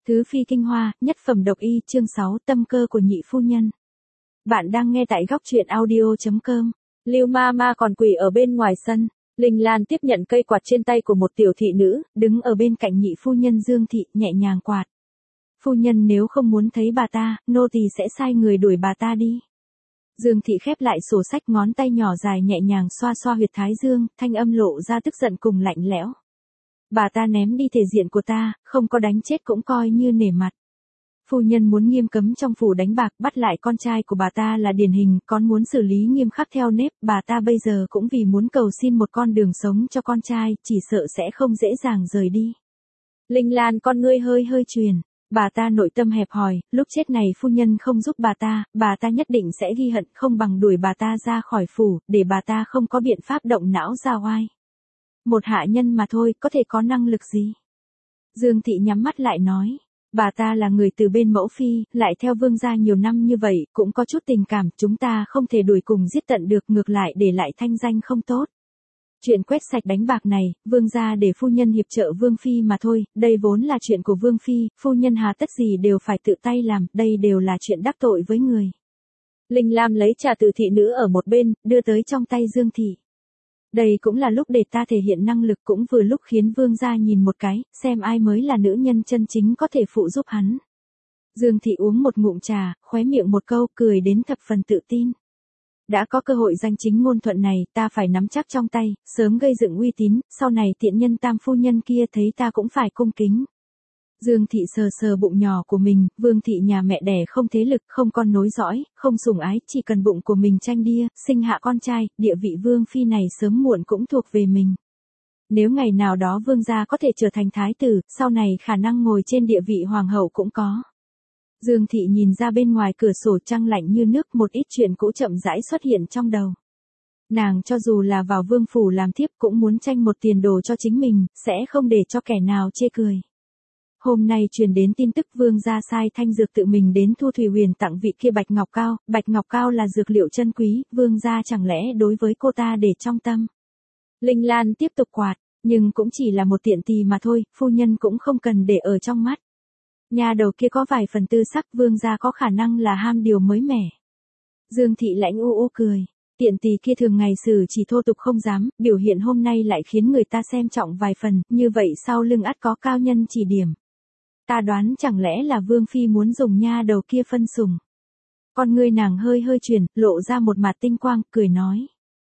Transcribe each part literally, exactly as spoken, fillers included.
Thứ phi kinh hoa, nhất phẩm độc y, chương sáu, tâm cơ của nhị phu nhân. Bạn đang nghe tại góc truyện audio chấm com. Lưu ma ma còn quỳ ở bên ngoài sân. Linh Lan tiếp nhận cây quạt trên tay của một tiểu thị nữ, đứng ở bên cạnh nhị phu nhân Dương Thị, nhẹ nhàng quạt. Phu nhân nếu không muốn thấy bà ta, nô tỳ sẽ sai người đuổi bà ta đi. Dương Thị khép lại sổ sách, ngón tay nhỏ dài nhẹ nhàng xoa xoa huyệt thái dương, thanh âm lộ ra tức giận cùng lạnh lẽo. Bà ta ném đi thể diện của ta, không có đánh chết cũng coi như nể mặt. Phu nhân muốn nghiêm cấm trong phủ đánh bạc, bắt lại con trai của bà ta là điển hình, con muốn xử lý nghiêm khắc theo nếp, bà ta bây giờ cũng vì muốn cầu xin một con đường sống cho con trai, chỉ sợ sẽ không dễ dàng rời đi. Linh Lan con ngươi hơi hơi truyền, bà ta nội tâm hẹp hòi, lúc chết này phu nhân không giúp bà ta, bà ta nhất định sẽ ghi hận, không bằng đuổi bà ta ra khỏi phủ, để bà ta không có biện pháp động não ra oai. Một hạ nhân mà thôi, có thể có năng lực gì? Dương Thị nhắm mắt lại nói, bà ta là người từ bên mẫu phi, lại theo vương gia nhiều năm như vậy, cũng có chút tình cảm, chúng ta không thể đuổi cùng giết tận được, ngược lại để lại thanh danh không tốt. Chuyện quét sạch đánh bạc này, vương gia để phu nhân hiệp trợ vương phi mà thôi, đây vốn là chuyện của vương phi, phu nhân hà tất gì đều phải tự tay làm, đây đều là chuyện đắc tội với người. Linh Lam lấy trà từ thị nữ ở một bên, đưa tới trong tay Dương Thị. Đây cũng là lúc để ta thể hiện năng lực, cũng vừa lúc khiến vương gia nhìn một cái, xem ai mới là nữ nhân chân chính có thể phụ giúp hắn. Dương Thị uống một ngụm trà, khóe miệng một câu, cười đến thập phần tự tin. Đã có cơ hội danh chính ngôn thuận này, ta phải nắm chắc trong tay, sớm gây dựng uy tín, sau này tiện nhân tam phu nhân kia thấy ta cũng phải cung kính. Dương Thị sờ sờ bụng nhỏ của mình, Vương Thị nhà mẹ đẻ không thế lực, không con nối dõi, không sủng ái, chỉ cần bụng của mình tranh đia, sinh hạ con trai, địa vị Vương Phi này sớm muộn cũng thuộc về mình. Nếu ngày nào đó Vương gia có thể trở thành thái tử, sau này khả năng ngồi trên địa vị hoàng hậu cũng có. Dương Thị nhìn ra bên ngoài cửa sổ, trăng lạnh như nước, một ít chuyện cũ chậm rãi xuất hiện trong đầu. Nàng cho dù là vào vương phủ làm thiếp cũng muốn tranh một tiền đồ cho chính mình, sẽ không để cho kẻ nào chê cười. Hôm nay truyền đến tin tức vương gia sai Thanh Dược tự mình đến Thu Thủy Huyền tặng vị kia Bạch Ngọc Cao, Bạch Ngọc Cao là dược liệu chân quý, vương gia chẳng lẽ đối với cô ta để trong tâm. Linh Lan tiếp tục quạt, nhưng cũng chỉ là một tiện tì mà thôi, phu nhân cũng không cần để ở trong mắt. Nhà đầu kia có vài phần tư sắc, vương gia có khả năng là ham điều mới mẻ. Dương Thị lãnh u u cười, tiện tì kia thường ngày xử chỉ thô tục không dám, biểu hiện hôm nay lại khiến người ta xem trọng vài phần, như vậy sau lưng ắt có cao nhân chỉ điểm. Ta đoán chẳng lẽ là vương phi muốn dùng nha đầu kia phân sủng. Con ngươi nàng hơi hơi chuyển, lộ ra một mặt tinh quang, cười nói.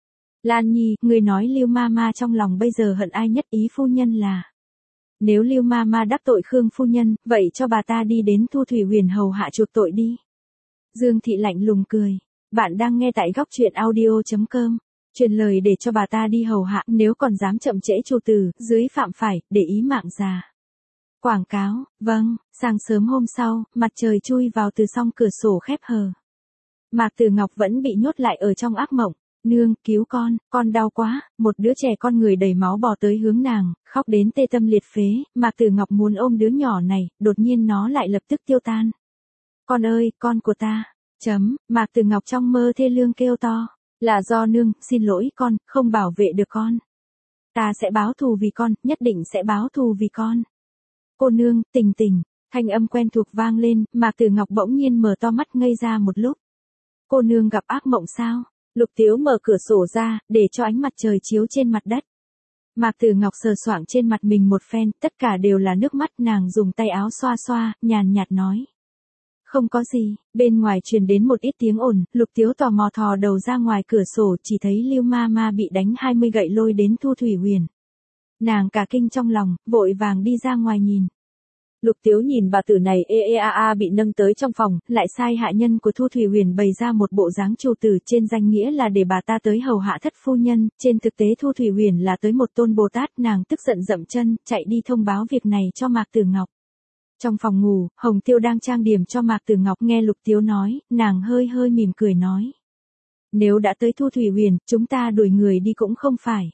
Lan Nhi, ngươi nói Lưu ma ma trong lòng bây giờ hận ai nhất, ý phu nhân là. Nếu Lưu ma ma đắc tội Khương phu nhân, vậy cho bà ta đi đến Thu Thủy Huyền hầu hạ chuộc tội đi. Dương Thị lạnh lùng cười. Bạn đang nghe tại góc truyện audio chấm com. Truyền lời để cho bà ta đi hầu hạ, nếu còn dám chậm trễ chủ tử, dưới phạm phải, để ý mạng già. Quảng cáo, vâng, sáng sớm hôm sau, mặt trời chui vào từ song cửa sổ khép hờ. Mạc Tử Ngọc vẫn bị nhốt lại ở trong ác mộng. Nương, cứu con, con đau quá, một đứa trẻ con người đầy máu bò tới hướng nàng, khóc đến tê tâm liệt phế, Mạc Tử Ngọc muốn ôm đứa nhỏ này, đột nhiên nó lại lập tức tiêu tan. Con ơi, con của ta, chấm, Mạc Tử Ngọc trong mơ thê lương kêu to, là do nương, xin lỗi con, không bảo vệ được con. Ta sẽ báo thù vì con, nhất định sẽ báo thù vì con. Cô nương, Tình Tình, thanh âm quen thuộc vang lên, Mạc Tử Ngọc bỗng nhiên mở to mắt ngây ra một lúc. Cô nương gặp ác mộng sao? Lục Tiếu mở cửa sổ ra, để cho ánh mặt trời chiếu trên mặt đất. Mạc Tử Ngọc sờ soạng trên mặt mình một phen, tất cả đều là nước mắt, nàng dùng tay áo xoa xoa, nhàn nhạt nói. Không có gì, bên ngoài truyền đến một ít tiếng ồn, Lục Tiếu tò mò thò đầu ra ngoài cửa sổ, chỉ thấy Lưu ma ma bị đánh hai mươi gậy lôi đến Thu Thủy Huyền. Nàng cả kinh trong lòng, vội vàng đi ra ngoài nhìn. Lục Tiếu nhìn bà tử này ê ê a a bị nâng tới trong phòng, lại sai hạ nhân của Thu Thủy Huyền bày ra một bộ dáng chủ tử, trên danh nghĩa là để bà ta tới hầu hạ thất phu nhân, trên thực tế Thu Thủy Huyền là tới một tôn Bồ Tát, nàng tức giận dậm chân, chạy đi thông báo việc này cho Mạc Tử Ngọc. Trong phòng ngủ, Hồng Tiêu đang trang điểm cho Mạc Tử Ngọc, nghe Lục Tiếu nói, nàng hơi hơi mỉm cười nói. Nếu đã tới Thu Thủy Huyền, chúng ta đuổi người đi cũng không phải.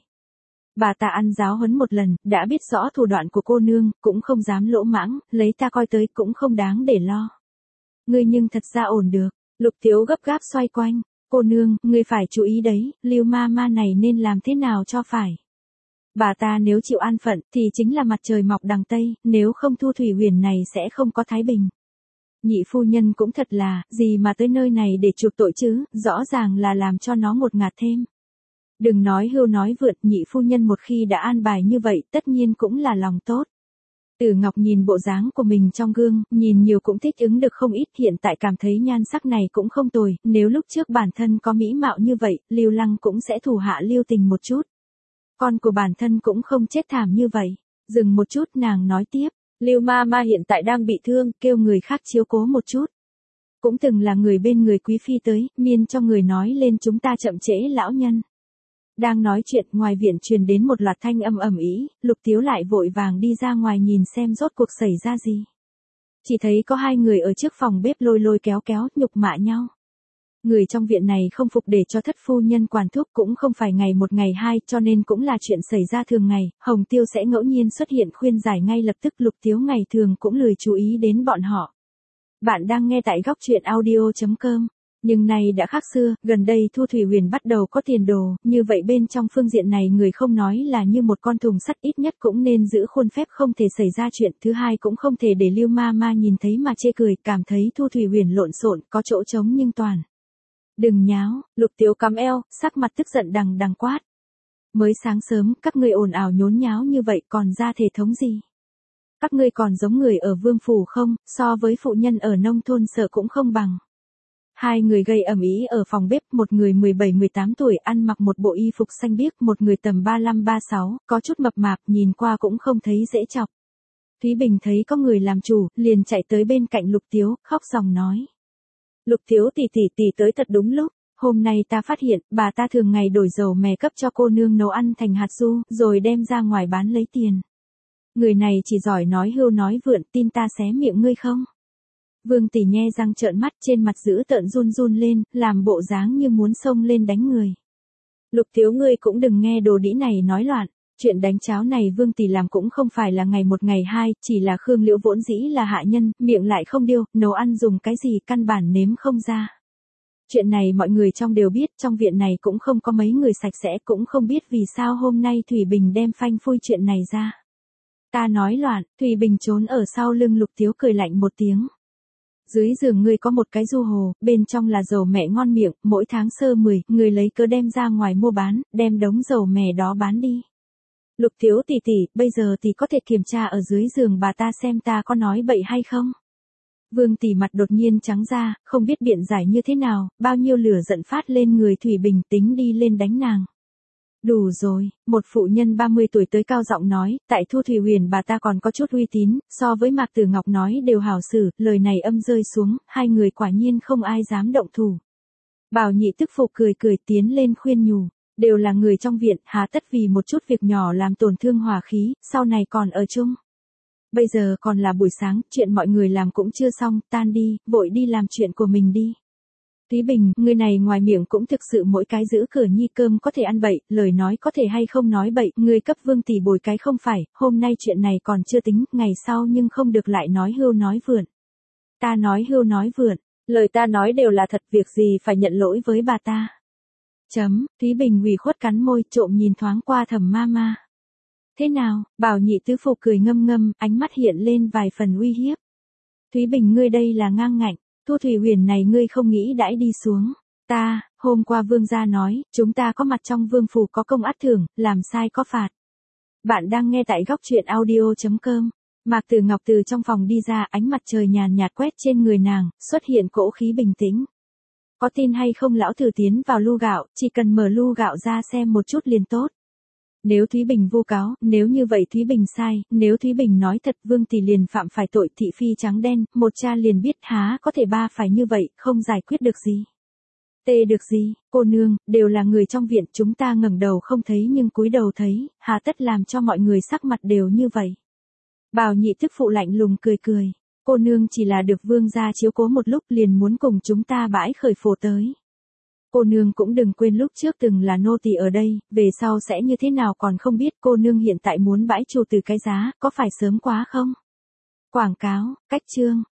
Bà ta ăn giáo huấn một lần, đã biết rõ thủ đoạn của cô nương, cũng không dám lỗ mãng, lấy ta coi tới cũng không đáng để lo. Ngươi nhưng thật ra ổn được, Lục Tiếu gấp gáp xoay quanh, cô nương, ngươi phải chú ý đấy, Lưu ma ma này nên làm thế nào cho phải. Bà ta nếu chịu an phận thì chính là mặt trời mọc đằng Tây, nếu không Thu Thủy Huyền này sẽ không có thái bình. Nhị phu nhân cũng thật là, gì mà tới nơi này để chuộc tội chứ, rõ ràng là làm cho nó một ngạt thêm. Đừng nói hưu nói vượt, nhị phu nhân một khi đã an bài như vậy tất nhiên cũng là lòng tốt. Tử Ngọc nhìn bộ dáng của mình trong gương, nhìn nhiều cũng thích ứng được không ít, hiện tại cảm thấy nhan sắc này cũng không tồi, nếu lúc trước bản thân có mỹ mạo như vậy, Lưu Lăng cũng sẽ thủ hạ lưu tình một chút. Con của bản thân cũng không chết thảm như vậy. Dừng một chút nàng nói tiếp, Lưu ma ma hiện tại đang bị thương, kêu người khác chiếu cố một chút. Cũng từng là người bên người quý phi tới, miên cho người nói lên chúng ta chậm trễ lão nhân. Đang nói chuyện, ngoài viện truyền đến một loạt thanh âm ầm ĩ, Lục Tiếu lại vội vàng đi ra ngoài nhìn xem rốt cuộc xảy ra gì. Chỉ thấy có hai người ở trước phòng bếp lôi lôi kéo kéo, nhục mạ nhau. Người trong viện này không phục để cho thất phu nhân quản thúc, cũng không phải ngày một ngày hai, cho nên cũng là chuyện xảy ra thường ngày, Hồng Tiêu sẽ ngẫu nhiên xuất hiện khuyên giải ngay lập tức, Lục Tiếu ngày thường cũng lười chú ý đến bọn họ. Bạn đang nghe tại góc truyện audio chấm com. Nhưng này đã khác xưa, gần đây Thu Thủy Huyền bắt đầu có tiền đồ, như vậy bên trong phương diện này người không nói là như một con thùng sắt, ít nhất cũng nên giữ khuôn phép không thể xảy ra chuyện, thứ hai cũng không thể để Lưu ma ma nhìn thấy mà chê cười, cảm thấy Thu Thủy Huyền lộn xộn, có chỗ trống nhưng toàn. Đừng nháo, Lục Tiếu cắm eo, sắc mặt tức giận đằng đằng quát. Mới sáng sớm, các ngươi ồn ào nhốn nháo như vậy còn ra thể thống gì? Các ngươi còn giống người ở vương phủ không, so với phụ nhân ở nông thôn sợ cũng không bằng. Hai người gây ầm ĩ ở phòng bếp, một người mười bảy mười tám tuổi ăn mặc một bộ y phục xanh biếc, một người tầm ba lăm ba sáu, có chút mập mạp, nhìn qua cũng không thấy dễ chọc. Thúy Bình thấy có người làm chủ, liền chạy tới bên cạnh Lục Tiếu, khóc ròng nói. Lục Tiếu tỷ tỷ tỷ tới thật đúng lúc, hôm nay ta phát hiện, bà ta thường ngày đổi dầu mè cấp cho cô nương nấu ăn thành hạt du, rồi đem ra ngoài bán lấy tiền. Người này chỉ giỏi nói hưu nói vượn, tin ta xé miệng ngươi không? Vương tỷ nhe răng trợn mắt, trên mặt dữ tợn run run lên, làm bộ dáng như muốn xông lên đánh người. Lục Tiếu ngươi cũng đừng nghe đồ đĩ này nói loạn, chuyện đánh cháo này Vương tỷ làm cũng không phải là ngày một ngày hai, chỉ là Khương Liễu vốn dĩ là hạ nhân, miệng lại không điêu, nấu ăn dùng cái gì căn bản nếm không ra. Chuyện này mọi người trong đều biết, trong viện này cũng không có mấy người sạch sẽ, cũng không biết vì sao hôm nay Thủy Bình đem phanh phui chuyện này ra. Ta nói loạn, Thủy Bình trốn ở sau lưng Lục Tiếu cười lạnh một tiếng. Dưới giường ngươi có một cái du hồ, bên trong là dầu mẹ ngon miệng, mỗi tháng sơ mười, ngươi lấy cớ đem ra ngoài mua bán, đem đống dầu mè đó bán đi. Lục Tiếu tỷ tỷ, bây giờ tỷ có thể kiểm tra ở dưới giường bà ta xem ta có nói bậy hay không? Vương tỷ mặt đột nhiên trắng ra, không biết biện giải như thế nào, bao nhiêu lửa giận phát lên người Thủy Bình tính đi lên đánh nàng. Đủ rồi, một phụ nhân ba mươi tuổi tới cao giọng nói, tại Thu Thủy Huyền bà ta còn có chút uy tín, so với Mạc Tử Ngọc nói đều hảo xử, lời này âm rơi xuống, hai người quả nhiên không ai dám động thủ. Bảo Nhị tức phụ cười cười tiến lên khuyên nhủ, đều là người trong viện, hà tất vì một chút việc nhỏ làm tổn thương hòa khí, sau này còn ở chung. Bây giờ còn là buổi sáng, chuyện mọi người làm cũng chưa xong, tan đi, vội đi làm chuyện của mình đi. Thúy Bình, người này ngoài miệng cũng thực sự mỗi cái giữ cửa nhi cơm có thể ăn bậy, lời nói có thể hay không nói bậy, người cấp Vương tỷ bồi cái không phải, hôm nay chuyện này còn chưa tính, ngày sau nhưng không được lại nói hưu nói vượn. Ta nói hưu nói vượn, lời ta nói đều là thật, việc gì phải nhận lỗi với bà ta. Chấm, Thúy Bình ủy khuất cắn môi, trộm nhìn thoáng qua Thẩm ma ma. Thế nào, Bảo Nhị tứ phụ cười ngâm ngâm, ánh mắt hiện lên vài phần uy hiếp. Thúy Bình ngươi đây là ngang ngạnh. Thu Thủy Huyền này ngươi không nghĩ đãi đi xuống. Ta, hôm qua vương gia nói, chúng ta có mặt trong vương phủ có công ắt thưởng, làm sai có phạt. Bạn đang nghe tại góc truyện audio chấm com. Mạc Tử Ngọc từ trong phòng đi ra, ánh mặt trời nhàn nhạt quét trên người nàng, xuất hiện cỗ khí bình tĩnh. Có tin hay không lão thử tiến vào lu gạo, chỉ cần mở lu gạo ra xem một chút liền tốt. Nếu Thúy Bình vu cáo, nếu như vậy Thúy Bình sai, nếu Thúy Bình nói thật Vương tỷ liền phạm phải tội thị phi trắng đen, một cha liền biết há có thể ba phải như vậy, không giải quyết được gì. Tê được gì, cô nương, đều là người trong viện, chúng ta ngẩng đầu không thấy nhưng cúi đầu thấy, hà tất làm cho mọi người sắc mặt đều như vậy. Bảo Nhị tức phụ lạnh lùng cười cười, cô nương chỉ là được vương gia chiếu cố một lúc liền muốn cùng chúng ta bãi khởi phổ tới. Cô nương cũng đừng quên lúc trước từng là nô tỳ ở đây, về sau sẽ như thế nào còn không biết, cô nương hiện tại muốn bãi trù từ cái giá, có phải sớm quá không? Quảng cáo, cách chương,